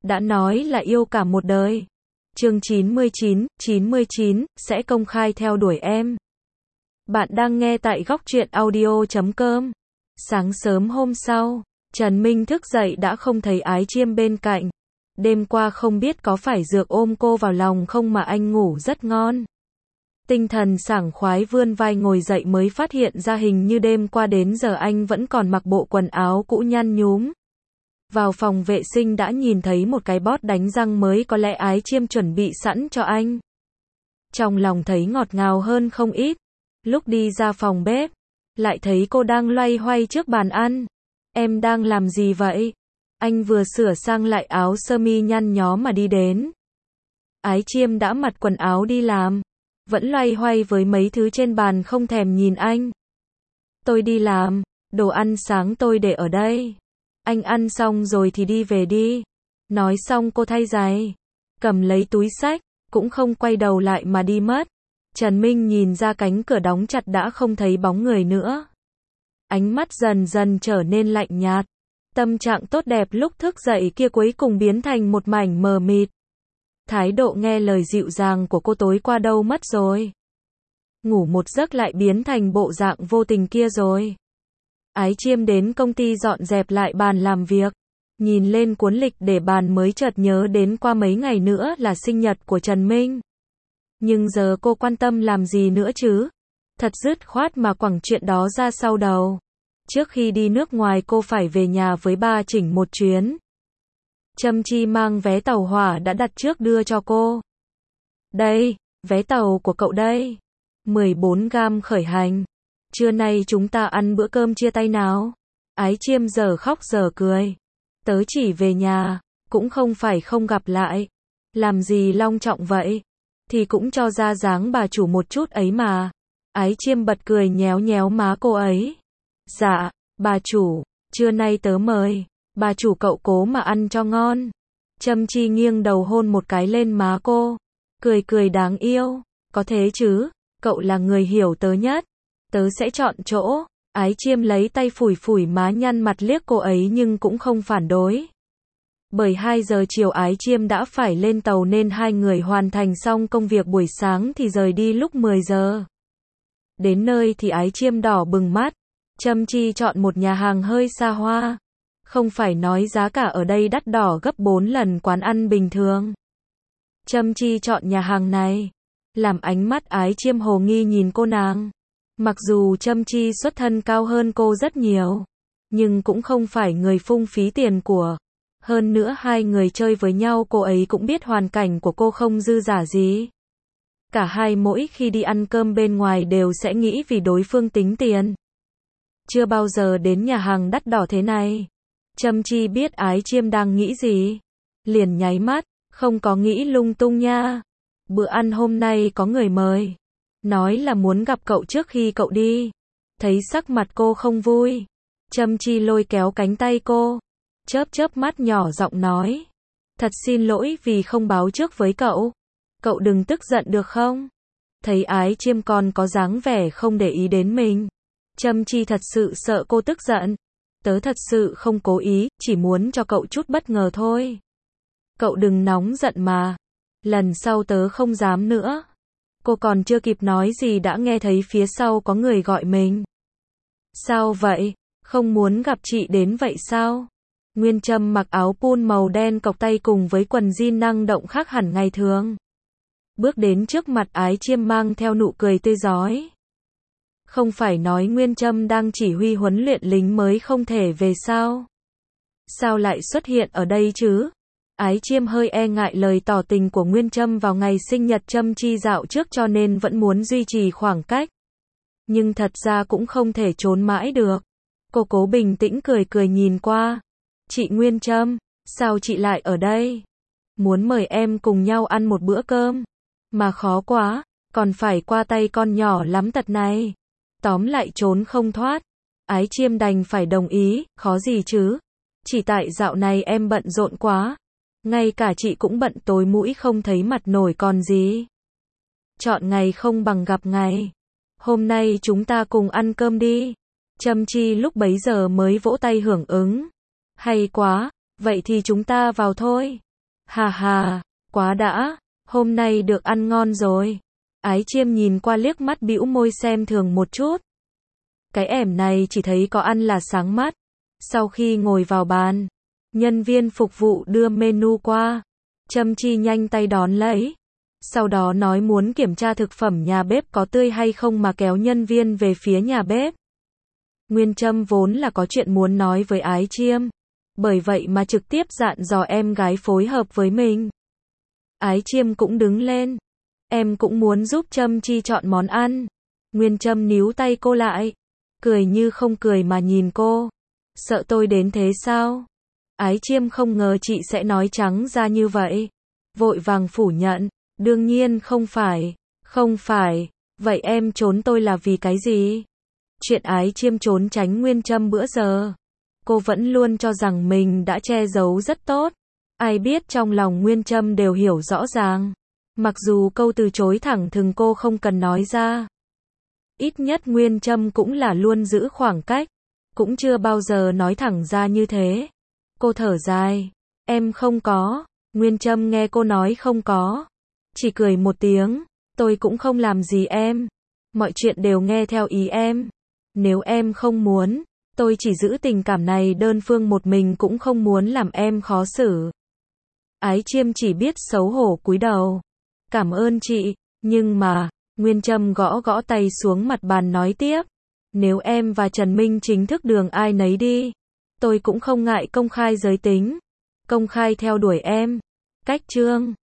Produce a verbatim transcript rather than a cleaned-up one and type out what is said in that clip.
đã nói là yêu cả một đời. Chương chín mươi chín, chín mươi chín, sẽ công khai theo đuổi em. Bạn đang nghe tại góc truyện audio chấm com. Sáng sớm hôm sau, Trần Minh thức dậy đã không thấy Ái Chiêm bên cạnh. Đêm qua không biết có phải dược ôm cô vào lòng không mà anh ngủ rất ngon. Tinh thần sảng khoái vươn vai ngồi dậy mới phát hiện ra hình như đêm qua đến giờ anh vẫn còn mặc bộ quần áo cũ nhăn nhúm. Vào phòng vệ sinh đã nhìn thấy một cái bót đánh răng mới có lẽ Ái Chiêm chuẩn bị sẵn cho anh. Trong lòng thấy ngọt ngào hơn không ít. Lúc đi ra phòng bếp, lại thấy cô đang loay hoay trước bàn ăn. Em đang làm gì vậy? Anh vừa sửa sang lại áo sơ mi nhăn nhó mà đi đến. Ái Chiêm đã mặc quần áo đi làm, vẫn loay hoay với mấy thứ trên bàn không thèm nhìn anh. Tôi đi làm, đồ ăn sáng tôi để ở đây. Anh ăn xong rồi thì đi về đi. Nói xong cô thay giày, cầm lấy túi xách, cũng không quay đầu lại mà đi mất. Trần Minh nhìn ra cánh cửa đóng chặt đã không thấy bóng người nữa. Ánh mắt dần dần trở nên lạnh nhạt. Tâm trạng tốt đẹp lúc thức dậy kia cuối cùng biến thành một mảnh mờ mịt. Thái độ nghe lời dịu dàng của cô tối qua đâu mất rồi? Ngủ một giấc lại biến thành bộ dạng vô tình kia rồi. Ái Chiêm đến công ty dọn dẹp lại bàn làm việc. Nhìn lên cuốn lịch để bàn mới chợt nhớ đến qua mấy ngày nữa là sinh nhật của Trần Minh. Nhưng giờ cô quan tâm làm gì nữa chứ? Thật dứt khoát mà quẳng chuyện đó ra sau đầu. Trước khi đi nước ngoài cô phải về nhà với ba chỉnh một chuyến. Trâm Chi mang vé tàu hỏa đã đặt trước đưa cho cô. Đây, vé tàu của cậu đây. mười bốn gam khởi hành. Trưa nay chúng ta ăn bữa cơm chia tay nào. Ái Chiêm giờ khóc giờ cười. Tớ chỉ về nhà, cũng không phải không gặp lại. Làm gì long trọng vậy? Thì cũng cho ra dáng bà chủ một chút ấy mà. Ái Chiêm bật cười nhéo nhéo má cô ấy. Dạ, bà chủ, trưa nay tớ mời. Bà chủ cậu cố mà ăn cho ngon. Trâm Chi nghiêng đầu hôn một cái lên má cô. Cười cười đáng yêu. Có thế chứ, cậu là người hiểu tớ nhất. Tớ sẽ chọn chỗ. Ái Chiêm lấy tay phủi phủi má nhăn mặt liếc cô ấy nhưng cũng không phản đối. Bởi hai giờ chiều Ái Chiêm đã phải lên tàu nên hai người hoàn thành xong công việc buổi sáng thì rời đi lúc mười giờ. Đến nơi thì Ái Chiêm đỏ bừng mắt. Trâm Chi chọn một nhà hàng hơi xa hoa. Không phải nói giá cả ở đây đắt đỏ gấp bốn lần quán ăn bình thường. Trâm Chi chọn nhà hàng này, làm ánh mắt Ái Chiêm hồ nghi nhìn cô nàng. Mặc dù Trâm Chi xuất thân cao hơn cô rất nhiều, nhưng cũng không phải người phung phí tiền của. Hơn nữa hai người chơi với nhau cô ấy cũng biết hoàn cảnh của cô không dư giả gì. Cả hai mỗi khi đi ăn cơm bên ngoài đều sẽ nghĩ vì đối phương tính tiền. Chưa bao giờ đến nhà hàng đắt đỏ thế này. Trâm Chi biết Ái Chiêm đang nghĩ gì. Liền nháy mắt, không có nghĩ lung tung nha. Bữa ăn hôm nay có người mời. Nói là muốn gặp cậu trước khi cậu đi. Thấy sắc mặt cô không vui. Trâm Chi lôi kéo cánh tay cô. Chớp chớp mắt nhỏ giọng nói. Thật xin lỗi vì không báo trước với cậu. Cậu đừng tức giận được không? Thấy Ái Chiêm còn có dáng vẻ không để ý đến mình. Trâm Chi thật sự sợ cô tức giận. Tớ thật sự không cố ý, chỉ muốn cho cậu chút bất ngờ thôi. Cậu đừng nóng giận mà. Lần sau tớ không dám nữa. Cô còn chưa kịp nói gì đã nghe thấy phía sau có người gọi mình. Sao vậy? Không muốn gặp chị đến vậy sao? Nguyên Trâm mặc áo pun màu đen cộc tay cùng với quần jean năng động khác hẳn ngày thường. Bước đến trước mặt Ái Chiêm mang theo nụ cười tươi rói. Không phải nói Nguyên Trâm đang chỉ huy huấn luyện lính mới không thể về sao? Sao lại xuất hiện ở đây chứ? Ái Chiêm hơi e ngại lời tỏ tình của Nguyên Trâm vào ngày sinh nhật Trâm Chi dạo trước cho nên vẫn muốn duy trì khoảng cách. Nhưng thật ra cũng không thể trốn mãi được. Cô cố bình tĩnh cười cười nhìn qua. Chị Nguyên Trâm, sao chị lại ở đây? Muốn mời em cùng nhau ăn một bữa cơm. Mà khó quá, còn phải qua tay con nhỏ lắm tật này. Tóm lại trốn không thoát. Ái Chiêm đành phải đồng ý, khó gì chứ. Chỉ tại dạo này em bận rộn quá. Ngay cả chị cũng bận tối mũi không thấy mặt nổi còn gì. Chọn ngày không bằng gặp ngày. Hôm nay chúng ta cùng ăn cơm đi. Trâm Chi lúc bấy giờ mới vỗ tay hưởng ứng. Hay quá, vậy thì chúng ta vào thôi. Hà hà, quá đã, hôm nay được ăn ngon rồi. Ái Chiêm nhìn qua liếc mắt bĩu môi xem thường một chút. Cái ẻm này chỉ thấy có ăn là sáng mắt. Sau khi ngồi vào bàn, nhân viên phục vụ đưa menu qua. Trâm Chi nhanh tay đón lấy. Sau đó nói muốn kiểm tra thực phẩm nhà bếp có tươi hay không mà kéo nhân viên về phía nhà bếp. Nguyên Trâm vốn là có chuyện muốn nói với Ái Chiêm. Bởi vậy mà trực tiếp dặn dò em gái phối hợp với mình. Ái Chiêm cũng đứng lên. Em cũng muốn giúp Trâm Chi chọn món ăn. Nguyên Trâm níu tay cô lại. Cười như không cười mà nhìn cô. Sợ tôi đến thế sao? Ái Chiêm không ngờ chị sẽ nói trắng ra như vậy. Vội vàng phủ nhận. Đương nhiên không phải. Không phải. Vậy em trốn tôi là vì cái gì? Chuyện Ái Chiêm trốn tránh Nguyên Trâm bữa giờ. Cô vẫn luôn cho rằng mình đã che giấu rất tốt. Ai biết trong lòng Nguyên Trâm đều hiểu rõ ràng. Mặc dù câu từ chối thẳng thừng cô không cần nói ra. Ít nhất Nguyên Trâm cũng là luôn giữ khoảng cách. Cũng chưa bao giờ nói thẳng ra như thế. Cô thở dài. Em không có. Nguyên Trâm nghe cô nói không có. Chỉ cười một tiếng. Tôi cũng không làm gì em. Mọi chuyện đều nghe theo ý em. Nếu em không muốn, tôi chỉ giữ tình cảm này đơn phương một mình cũng không muốn làm em khó xử. Ái Chiêm chỉ biết xấu hổ cúi đầu. Cảm ơn chị, nhưng mà, Nguyên Trâm gõ gõ tay xuống mặt bàn nói tiếp. Nếu em và Trần Minh chính thức đường ai nấy đi, tôi cũng không ngại công khai giới tính. Công khai theo đuổi em. Cách chương